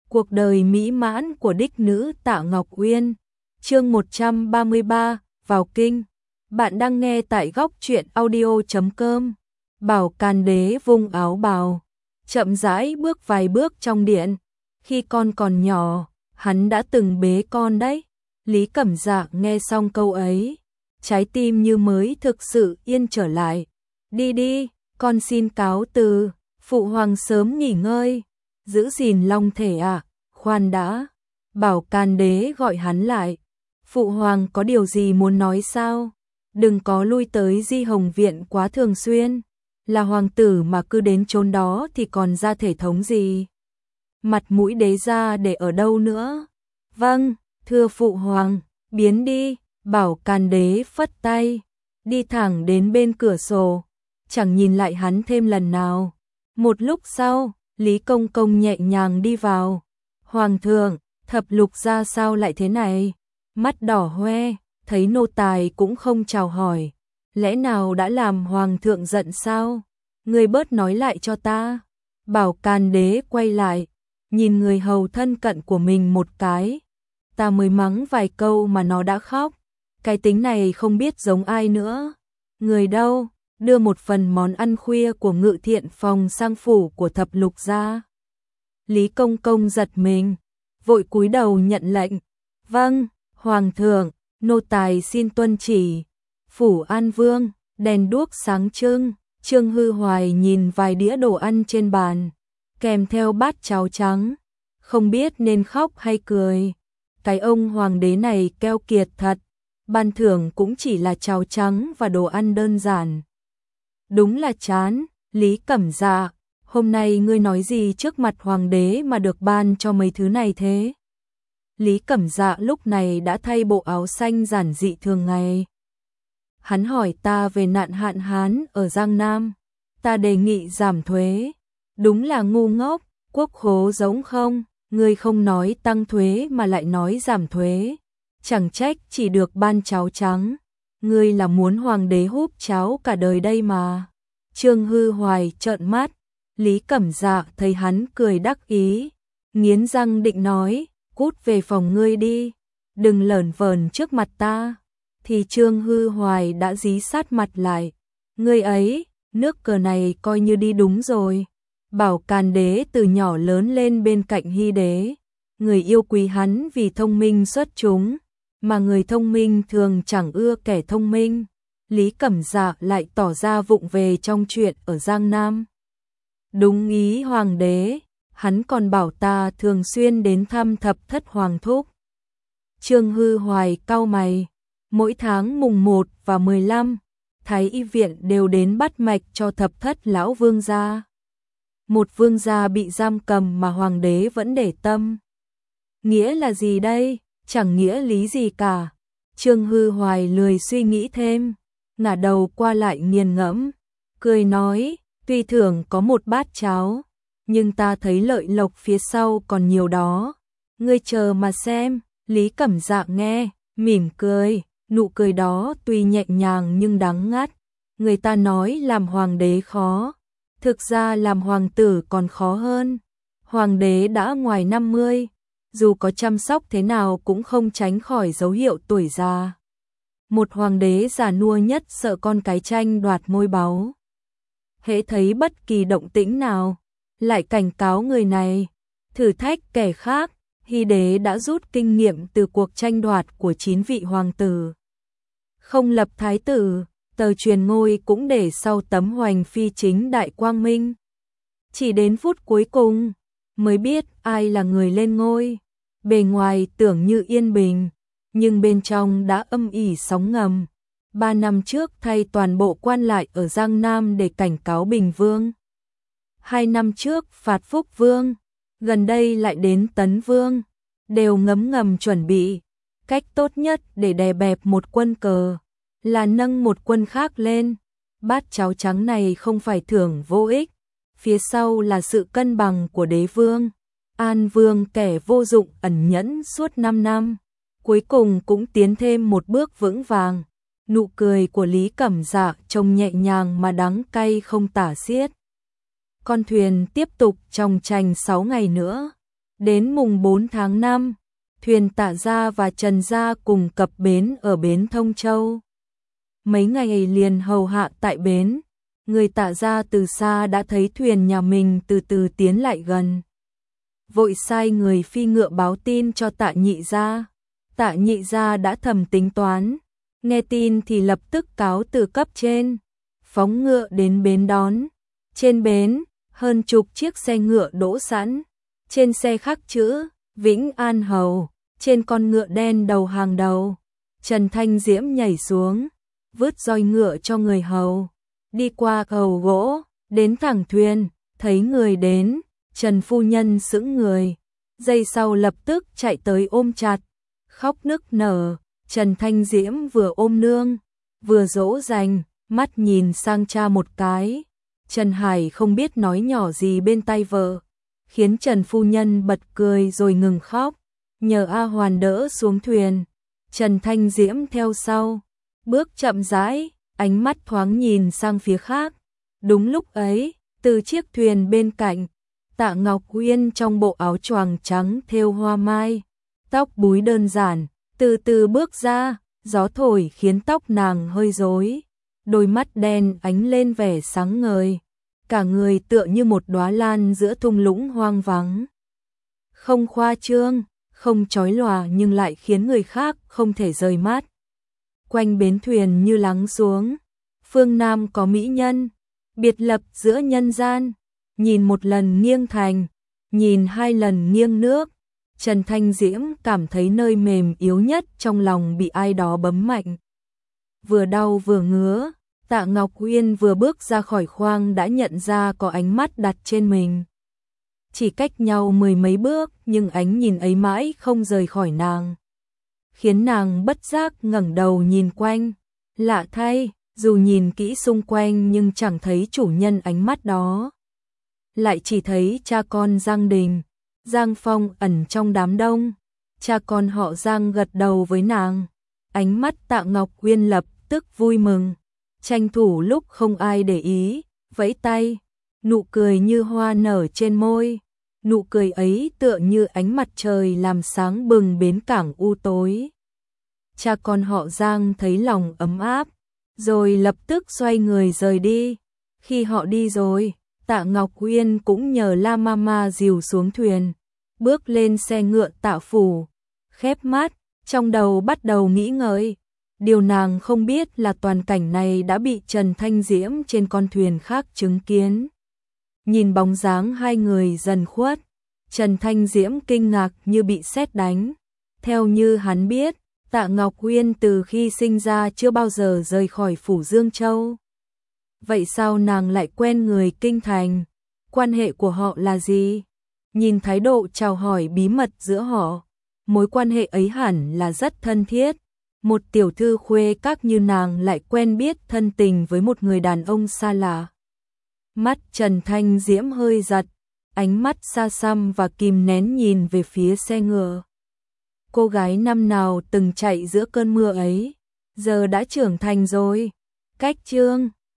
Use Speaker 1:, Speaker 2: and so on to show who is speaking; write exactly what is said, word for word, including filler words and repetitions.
Speaker 1: Cuộc đời mỹ mãn của đích nữ Tạ Ngọc Uyên. Chương một trăm ba mươi ba, vào kinh. Bạn đang nghe tại góc truyện audio chấm com. Bảo Càn Đế vung áo bào, chậm rãi bước vài bước trong điện. Khi con còn nhỏ, hắn đã từng bế con đấy. Lý Cẩm Dạ nghe xong câu ấy, trái tim như mới thực sự yên trở lại. Đi đi, con xin cáo từ, phụ hoàng sớm nghỉ ngơi. Giữ gìn long thể ạ, à, khoan đã. Bảo Càn Đế gọi hắn lại. Phụ hoàng có điều gì muốn nói sao? Đừng có lui tới Di Hồng Viện quá thường xuyên. Là hoàng tử mà cứ đến chốn đó thì còn ra thể thống gì? Mặt mũi đế gia để ở đâu nữa? Vâng, thưa phụ hoàng, biến đi. Bảo Càn Đế phất tay, đi thẳng đến bên cửa sổ, chẳng nhìn lại hắn thêm lần nào. Một lúc sau, Lý Công Công nhẹ nhàng đi vào. Hoàng thượng, Thập Lục gia sao lại thế này? Mắt đỏ hoe, thấy nô tài cũng không chào hỏi. Lẽ nào đã làm hoàng thượng giận sao? Ngươi bớt nói lại cho ta. Bảo Càn Đế quay lại, nhìn người hầu thân cận của mình một cái. Ta mới mắng vài câu mà nó đã khóc. Cái tính này không biết giống ai nữa. Người đâu? Đưa một phần món ăn khuya của Ngự Thiện Phòng sang phủ của Thập Lục gia. Lý Công Công giật mình, vội cúi đầu nhận lệnh. Vâng, hoàng thượng, nô tài xin tuân chỉ. Phủ An Vương, đèn đuốc sáng trưng, Trương Hư Hoài nhìn vài đĩa đồ ăn trên bàn, kèm theo bát cháo trắng, không biết nên khóc hay cười. Cái ông hoàng đế này keo kiệt thật, ban thưởng cũng chỉ là cháo trắng và đồ ăn đơn giản. Đúng là chán. Lý Cẩm Dạ, hôm nay ngươi nói gì trước mặt hoàng đế mà được ban cho mấy thứ này thế? Lý Cẩm Dạ lúc này đã thay bộ áo xanh giản dị thường ngày. Hắn hỏi ta về nạn hạn hán ở Giang Nam, ta đề nghị giảm thuế. Đúng là ngu ngốc, quốc khố giống không, ngươi không nói tăng thuế mà lại nói giảm thuế. Chẳng trách chỉ được ban cháo trắng. Ngươi là muốn hoàng đế húp cháo cả đời đây mà. Trương Hư Hoài trợn mắt. Lý Cẩm Dạ thấy hắn cười đắc ý, nghiến răng định nói, cút về phòng ngươi đi, đừng lởn vởn trước mặt ta. Thì Trương Hư Hoài đã dí sát mặt lại. Ngươi ấy, nước cờ này coi như đi đúng rồi. Bảo Càn Đế từ nhỏ lớn lên bên cạnh Hy Đế, người yêu quý hắn vì thông minh xuất chúng. Mà người thông minh thường chẳng ưa kẻ thông minh. Lý Cẩm Dạ lại tỏ ra vụng về trong chuyện ở Giang Nam. Đúng ý hoàng đế, hắn còn bảo ta thường xuyên đến thăm thập thất hoàng thúc. Trương Hư Hoài cau mày, mỗi tháng mùng một và mười lăm, Thái Y viện đều đến bắt mạch cho thập thất lão vương gia. Một vương gia bị giam cầm mà hoàng đế vẫn để tâm. Nghĩa là gì đây? Chẳng nghĩa lý gì cả. Trương Hư Hoài lười suy nghĩ thêm, ngả đầu qua lại nghiền ngẫm, cười nói, tuy thưởng có một bát cháo, nhưng ta thấy lợi lộc phía sau còn nhiều đó. Ngươi chờ mà xem. Lý Cẩm Dạ nghe, mỉm cười, nụ cười đó tuy nhẹ nhàng nhưng đắng ngắt. Người ta nói làm hoàng đế khó, thực ra làm hoàng tử còn khó hơn. Hoàng đế đã ngoài năm mươi, dù có chăm sóc thế nào cũng không tránh khỏi dấu hiệu tuổi già. Một hoàng đế già nua nhất sợ con cái tranh đoạt ngôi báu. Hễ thấy bất kỳ động tĩnh nào, lại cảnh cáo người này, thử thách kẻ khác. Hy Đế đã rút kinh nghiệm từ cuộc tranh đoạt của chín vị hoàng tử. Không lập thái tử, tờ truyền ngôi cũng để sau tấm hoành phi chính đại quang minh. Chỉ đến phút cuối cùng mới biết ai là người lên ngôi. Bề ngoài tưởng như yên bình, nhưng bên trong đã âm ỉ sóng ngầm. Ba năm trước thay toàn bộ quan lại ở Giang Nam để cảnh cáo Bình Vương. Hai năm trước phạt Phúc Vương, gần đây lại đến Tấn Vương, đều ngấm ngầm chuẩn bị. Cách tốt nhất để đè bẹp một quân cờ là nâng một quân khác lên. Bát cháo trắng này không phải thưởng vô ích, phía sau là sự cân bằng của đế vương. An Vương kẻ vô dụng ẩn nhẫn suốt năm năm, cuối cùng cũng tiến thêm một bước vững vàng. Nụ cười của Lý Cẩm Dạ trông nhẹ nhàng mà đắng cay không tả xiết. Con thuyền tiếp tục trong tranh sáu ngày nữa. Đến mùng bốn tháng năm, thuyền Tạ gia và Trần gia cùng cập bến ở bến Thông Châu. Mấy ngày liền hầu hạ tại bến, người Tạ gia từ xa đã thấy thuyền nhà mình từ từ tiến lại gần. Vội sai người phi ngựa báo tin cho Tạ nhị gia. Tạ nhị gia đã thầm tính toán, nghe tin thì lập tức cáo từ cấp trên, phóng ngựa đến bến đón. Trên bến, hơn chục chiếc xe ngựa đỗ sẵn, trên xe khắc chữ Vĩnh An Hầu, trên con ngựa đen đầu hàng đầu. Trần Thanh Diễm nhảy xuống, vứt roi ngựa cho người hầu, đi qua cầu gỗ, đến thẳng thuyền, thấy người đến, Trần phu nhân sững người, giây sau lập tức chạy tới ôm chặt, khóc nức nở. Trần Thanh Diễm vừa ôm nương, vừa dỗ dành, mắt nhìn sang cha một cái. Trần Hải không biết nói nhỏ gì bên tai vợ, khiến Trần phu nhân bật cười rồi ngừng khóc, nhờ A Hoàn đỡ xuống thuyền. Trần Thanh Diễm theo sau, bước chậm rãi, ánh mắt thoáng nhìn sang phía khác. Đúng lúc ấy, từ chiếc thuyền bên cạnh, Tạ Ngọc Uyên trong bộ áo choàng trắng thêu hoa mai, tóc búi đơn giản, từ từ bước ra, gió thổi khiến tóc nàng hơi rối, đôi mắt đen ánh lên vẻ sáng ngời, cả người tựa như một đóa lan giữa thung lũng hoang vắng. Không khoa trương, không chói lòa nhưng lại khiến người khác không thể rời mắt. Quanh bến thuyền như lắng xuống, phương Nam có mỹ nhân, biệt lập giữa nhân gian, nhìn một lần nghiêng thành, nhìn hai lần nghiêng nước. Trần Thanh Diễm cảm thấy nơi mềm yếu nhất trong lòng bị ai đó bấm mạnh. Vừa đau vừa ngứa, Tạ Ngọc Uyên vừa bước ra khỏi khoang đã nhận ra có ánh mắt đặt trên mình. Chỉ cách nhau mười mấy bước nhưng ánh nhìn ấy mãi không rời khỏi nàng, khiến nàng bất giác ngẩng đầu nhìn quanh. Lạ thay, dù nhìn kỹ xung quanh nhưng chẳng thấy chủ nhân ánh mắt đó. Lại chỉ thấy cha con Giang Đình, Giang Phong ẩn trong đám đông. Cha con họ Giang gật đầu với nàng. Ánh mắt Tạ Ngọc Uyên lập tức vui mừng, tranh thủ lúc không ai để ý, vẫy tay, nụ cười như hoa nở trên môi. Nụ cười ấy tựa như ánh mặt trời làm sáng bừng bến cảng u tối. Cha con họ Giang thấy lòng ấm áp, rồi lập tức xoay người rời đi. Khi họ đi rồi, Tạ Ngọc Uyên cũng nhờ La Mama dìu xuống thuyền, bước lên xe ngựa Tạ phủ, khép mắt, trong đầu bắt đầu nghĩ ngợi. Điều nàng không biết là toàn cảnh này đã bị Trần Thanh Diễm trên con thuyền khác chứng kiến. Nhìn bóng dáng hai người dần khuất, Trần Thanh Diễm kinh ngạc như bị sét đánh. Theo như hắn biết, Tạ Ngọc Uyên từ khi sinh ra chưa bao giờ rời khỏi phủ Dương Châu. Vậy sao nàng lại quen người kinh thành? Quan hệ của họ là gì? Nhìn thái độ chào hỏi bí mật giữa họ, mối quan hệ ấy hẳn là rất thân thiết. Một tiểu thư khuê các như nàng lại quen biết thân tình với một người đàn ông xa lạ. Mắt Trần Thanh Diễm hơi giật, ánh mắt xa xăm và kìm nén nhìn về phía xe ngựa. Cô gái năm nào từng chạy giữa cơn mưa ấy, giờ đã trưởng thành rồi. Cách chương